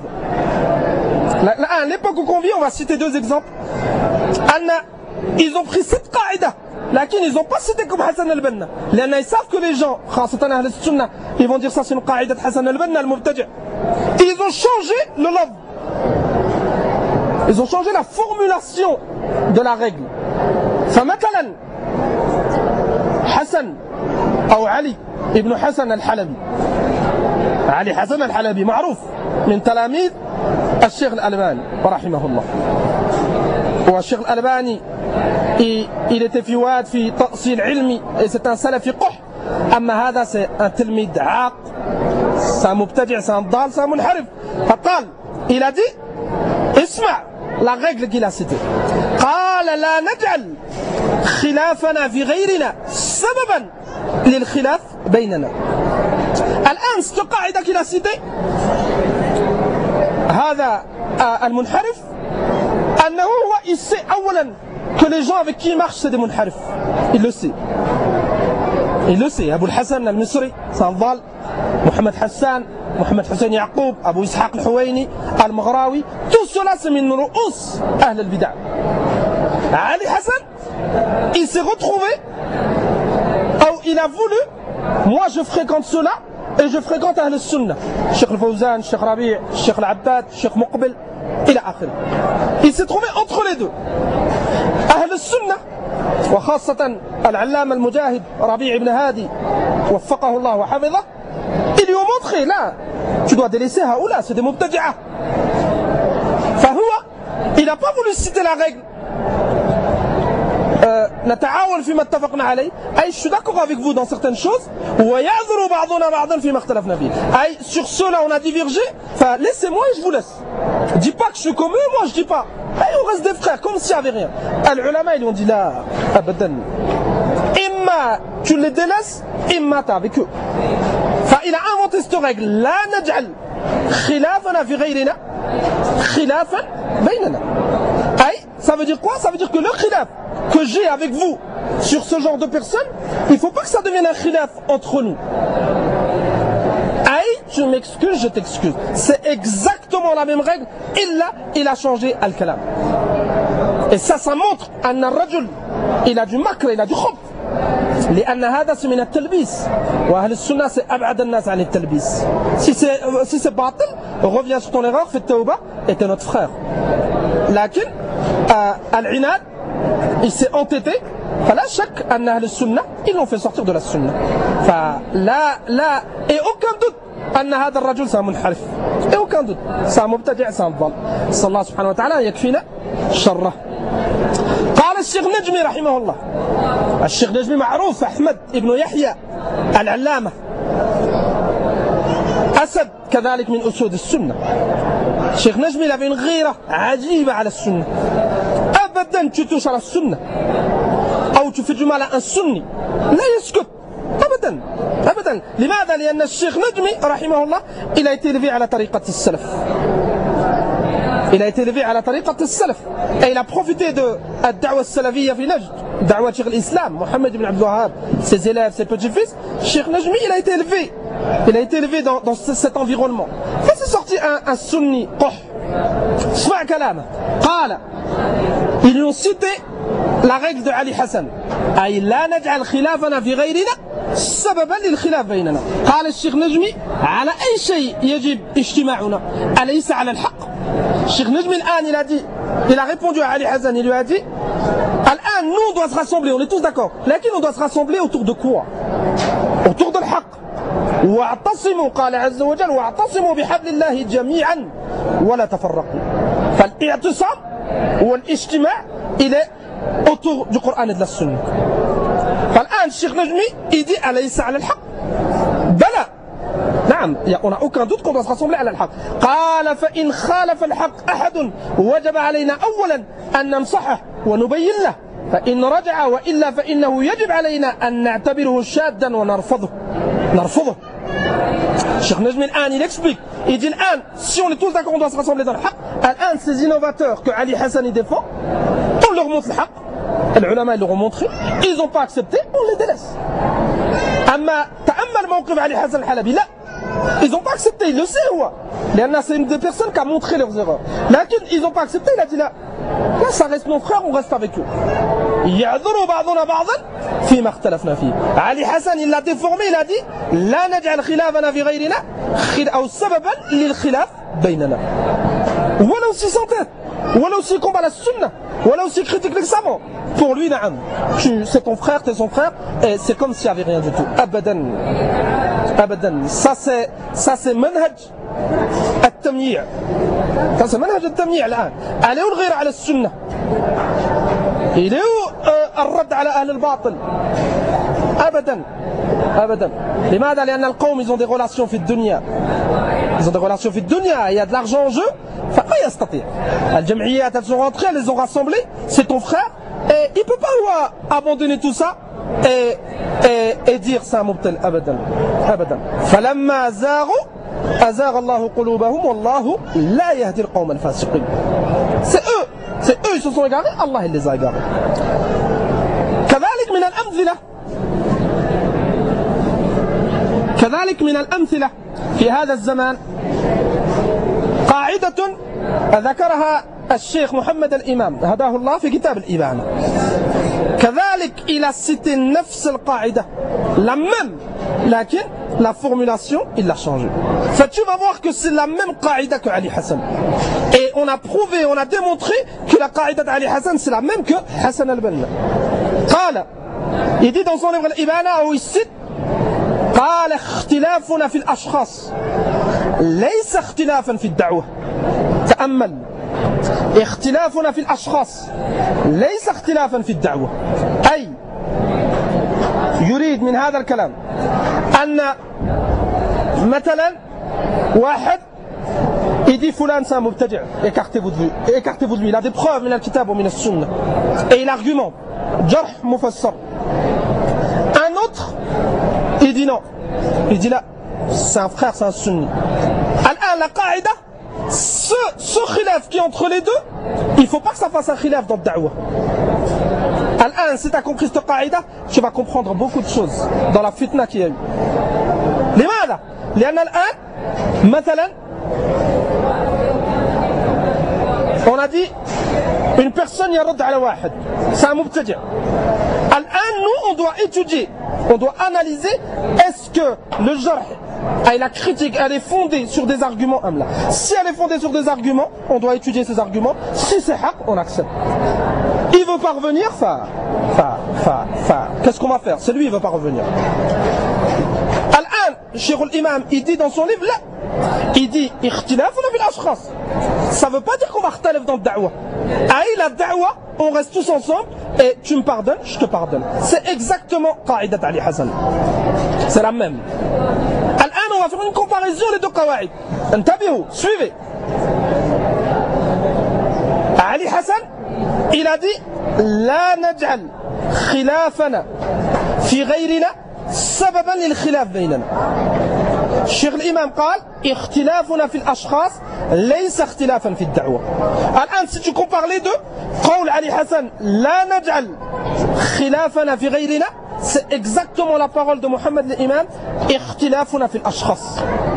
À l'époque où on vit, on va citer deux exemples. Ils ont pris cette qaïda, لكن ils n'ont pas cité comme Hassan al-Banna. لأن ils savent que les gens, خاصة أهل السنة, ils vont dire ça c'est une qaïda de Hassan al-Banna al-Mubtadi'. Ils ont changé le lafz. Ils ont changé la formulation de la règle. فمثلا حسن أو علي ابن حسن الحلبي. علي حسن الحلبي معروف من تلاميذ الشيخ الألباني رحمه الله. والشيخ الألباني il était في واد في تأصيل علمي, et c'est un salafi قح. أما هذا c'est un تلميذ عاق, c'est un مبتدع, c'est un ضال, c'est un منحرف. فقال, il a dit, اسمع la règle qu'il a citée. قال لا نجعل خلافنا في غيرنا سببا للخلاف بيننا. الآن cette قاعدة qu'il a citée, هذا المنحرف, أنه هو il sait أولا que les gens avec qui il marche c'est des munharif. Il le sait. Il le sait. Abu al-Hassan al-Misri, c'est un ضال. Mohamed Hassan, Mohamed Hussein Yaqoub, Abu Ishaq al-Huwaini, al-Maghrawi, tout cela c'est min ru'us ahl al-bid'ah. Ali Hassan, il s'est retrouvé, il a voulu, moi je fréquente cela et je fréquente ahl al-sunnah. Cheikh al-Fawzan, Cheikh Rabi', Cheikh al-Abbad, Cheikh Muqbil, ila akhir. Il s'est trouvé entre les deux. أهل السنة وخاصة العلامة المجاهد ربيع بن هادي وفقه الله وحفظه, ils lui ont montré là, tu dois délaisser هؤلاء, c'est des mubtadi'ah. فهو, il n'a pas voulu citer la règle. نتعاون فيما اتفقنا عليه, je suis d'accord avec vous dans certaines choses, ويعذر بعضنا بعضا فيما اختلفنا فيه. Sur cela on a divergé, laissez-moi et je vous laisse. Dis pas que je suis comme eux, moi je dis pas. On reste des frères, comme s'il n'y avait rien. Les ulama ils ont dit là, abadan. Imma tu les délaisses, imma t'es avec eux. Il a inventé cette règle. La naj'al khilafana fi ghayrina khilafan baynana. Ça veut dire quoi? Ça veut dire que le khilaf que j'ai avec vous sur ce genre de personnes, il ne faut pas que ça devienne un khilaf entre nous. Tu m'excuses, je t'excuse. C'est exactement la même règle. Il a changé al-kalam. Et ça montre qu'un rajul, il a du makr, il a du khub. لأن هذا c'est من التلبيس. وأهل السنة c'est أبعد الناس عن التلبيس. Si c'est باطل, reviens sur ton erreur, fais tawbah, et t'es notre frère. Lakin, Al-Inad, il s'est entêté. فلا شك أن أهل السنة ils l'ont fait sortir de la sunna. فلا et aucun doute أن هذا الرجل سمنحرف. Et aucun doute. سمبتدع سمضل. صلى الله سبحانه وتعالى يكفينا شره. قال الشيخ نجمي رحمه الله. الشيخ نجمي معروف أحمد ابن يحيى العلامة. أسد كذلك من أسود السنة. الشيخ نجمي il avait une غيرة عجيبة على السنة. أبدا tu touches à la sunna. أو tu fais du mal à un sunni لا يسكت أبدا أبدا. لماذا؟ لأن الشيخ نجمي رحمه الله il a été élevé على طريقة السلف. Il a été élevé على طريقة السلف. Et il a profité de الدعوة السلفية في نجد. دعوة شيخ الإسلام محمد بن عبد الوهاب, ses élèves, ses petits-fils. Cheikh Najmi il a été élevé. Il a été élevé dans cet environnement. Ça c'est sorti un sunni قح. اسمع كلامه. قال ils lui ont cité la règle de Ali Hassan. أي لا نجعل خلافنا في غيرنا سببا للخلاف بيننا. قال الشيخ نجمي على أي شيء يجب اجتماعنا أليس على الحق. الشيخ نجمي الآن il a répondu à Ali Hassan, il lui a dit الآن nous on doit se rassembler, on est tous d'accord, لكن on doit se rassembler autour de quoi? Autour de الحق. واعتصموا قال عز وجل واعتصموا بحبل الله جميعا ولا تفرقوا. فالاعتصام والاجتماع il est autour du Coran et de la Sunna. فالآن الشيخ نجمي il dit أليس على الحق؟ بلى. نعم on n'a aucun doute qu'on doit se rassembler على الحق. قال فإن خالف الحق أحد وجب علينا أولا أن ننصحه ونبين له فإن رجع وإلا فإنه يجب علينا أن نعتبره شادا ونرفضه. Cheikh Najmi الآن il explique, il dit الآن si on est tous d'accord on doit se rassembler dans le haq, الآن ces innovateurs que Ali Hassan il défend, on leur montre le haq, les ulama ils leur ont montré, ils n'ont pas accepté, on les délaisse. أما تأمل موقف علي حسن الحلبي لا, ils n'ont pas accepté, il le sait هو, لأن c'est une des personnes qui a montré leurs erreurs, لكن ils n'ont pas accepté, il a dit là ça reste nos frères, on reste avec eux. يعذروا بعضنا بعضا فيما اختلفنا فيه. علي حسن il l'a déformé, il a dit لا نجعل خلافنا في غيرنا أو سببا للخلاف بيننا. ولو s'il s'entête, ولو s'il combat la sunna, ولو s'il critique les savants, pour lui نعم c'est ton frère, t'es son frère, et c'est comme s'il n'y avait rien du tout. أبدا أبدا. ça c'est منهج التمييع. ça c'est منهج التمييع الآن. عليه الغير على السنة, il est où الرد على أهل الباطل. أبدا أبدا. لماذا؟ لأن القوم ils ont des relations في الدنيا, ils ont des relations في الدنيا, il y a de l'argent en jeu, فما يستطيع. الجمعيات elles sont rentrées, elles les ont rassemblées, c'est ton frère, et il ne peut pas abandonner tout ça et dire c'est un mubtal. أبدا أبدا. فلما زاغوا أزاغ الله قلوبهم والله لا يهدي القوم الفاسقين. c'est eux ils se sont égarés, Allah il les a égarés. كذلك من الأمثلة في هذا الزمان قاعدة ذكرها الشيخ محمد الإمام هداه الله في كتاب الإبانة. كذلك il a cité نفس القاعدة, la même, لكن la formulation il l'a changé. Tu vas voir que c'est la même qaïda que Ali Hassan. Et on a prouvé, on a démontré que la qaïda d'Ali Hassan c'est la même que Hassan al-Banna. قال, il dit dans son livre الإبانة où il cite قال اختلافنا في الأشخاص ليس اختلافا في الدعوة. تأمل, اختلافنا في الأشخاص ليس اختلافا في الدعوة. أي يريد من هذا الكلام أن مثلا واحد يدي فلان c'est un مبتدع, écartez-vous de lui, il a des preuves من الكتاب ومن السنة et il argumente جرح مفسر. Un autre il dit non, il dit là c'est un frère, c'est un sunni. الآن la qaïda, ce khilaf qui est entre les deux, il ne faut pas que ça fasse un khilaf dans le da'wah. الآن si tu as compris cette qaïda, tu vas comprendre beaucoup de choses dans la fitna qu'il y a eu. لماذا؟ لأن الآن مثلا on a dit une personne يرد على واحد c'est un مبتدع. الآن nous on doit étudier, on doit analyser est-ce que le jarh la critique, elle est fondée sur des arguments, si elle est fondée sur des arguments, on doit étudier ces arguments. Si c'est haq, on accepte. Il veut pas revenir, qu'est-ce qu'on va faire? C'est lui, il veut pas revenir. Al-An, Cheikh al-Imam, il dit dans son livre, là, il dit, ikhtilafuna fil ashkhas. Ça veut pas dire qu'on va khtalaf dans le da'wa. La da'wa, on reste tous ensemble, et tu me pardonnes, je te pardonne. C'est exactement qa'idat Ali Hassan. C'est la même. Al-An, on va faire une comparaison, les deux qawa'id. Intabihu, suivez. Ali Hassan, il a dit, la naj'al khilafana fi ghayrina sababan lil khilaf baynana. Cheikh l'imam قال اختلافنا في الأشخاص ليس اختلافا في الدعوة. الآن si tu compares les deux, قول علي حسن لا نجعل خلافنا في غيرنا, c'est exactement la parole de Mohammed l'imam, اختلافنا في الأشخاص.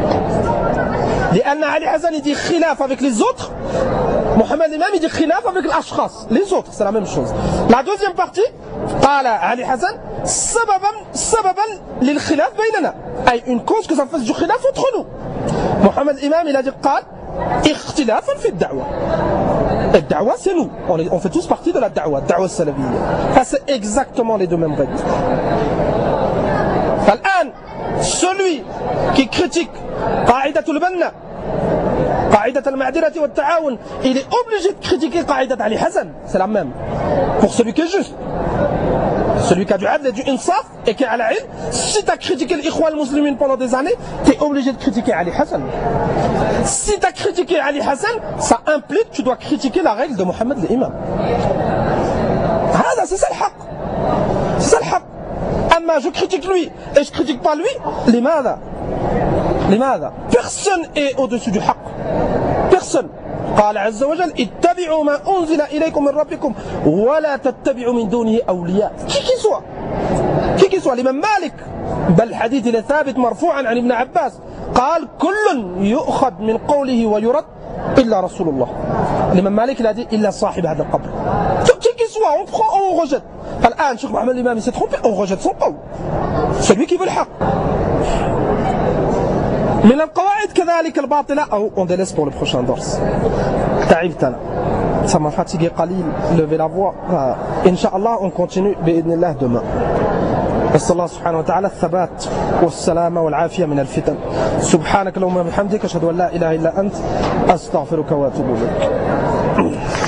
لأن علي حسن il dit khilaf avec les autres, Mohammed l'imam il dit khilaf avec l'ashkhas, les autres, c'est la même chose. La deuxième partie, قال علي حسن سببا للخلاف بيننا, une cause que ça fasse du khilaf entre nous. Mohammed l'imam il a dit قال اختلافا في الدعوة. La da'wa c'est nous, on fait tous partie de la da'wa salafiyya. C'est exactement les deux mêmes règles. Celui qui critique qa'idatul banna, qa'idat al-ma'dirati wa al-ta'awun, il est obligé de critiquer qa'idat Ali Hassan, c'est la même. Pour celui qui est juste, celui qui a du adl et du insaf et qui a la ilm, si tu as critiqué l'ikhwa al-muslimin pendant des années, tu es obligé de critiquer Ali Hassan. Si tu as critiqué Ali Hassan, ça implique que tu dois critiquer la règle de Mohammed l'imam. C'est ça le haqq. C'est ça le haqq. Je critique lui et je critique pas lui, لماذا? Personne est au-dessus du haqq. Personne. قال عز وجل اتبعوا ما أنزل إليكم من ربكم ولا تتبعوا من دونه أولياء. Qui qu'il soit, l'imam Malik, بل الحديث إلى ثابت مرفوعا عن ابن عباس قال كل يؤخذ من قوله ويرد إلا رسول الله. L'imam Malik il a dit إلا صاحب هذا القبر. Qui qu'il soit, on prend ou on rejette. الآن Cheikh Mohammed l'imam il s'est trompé, on rejette son qawl. Celui qui veut le haqq. من القواعد كذلك الباطلة, أو on délaisse pour le prochain dars. تعبت أنا. Ça m'a fatigué قليل, lever la voix. Inch'Allah on continue بإذن الله demain. أسأل الله سبحانه وتعالى الثبات والسلامة والعافية من الفتن. سبحانك اللهم وبحمدك أشهد أن لا إله إلا أنت أستغفرك وأتوب إليك.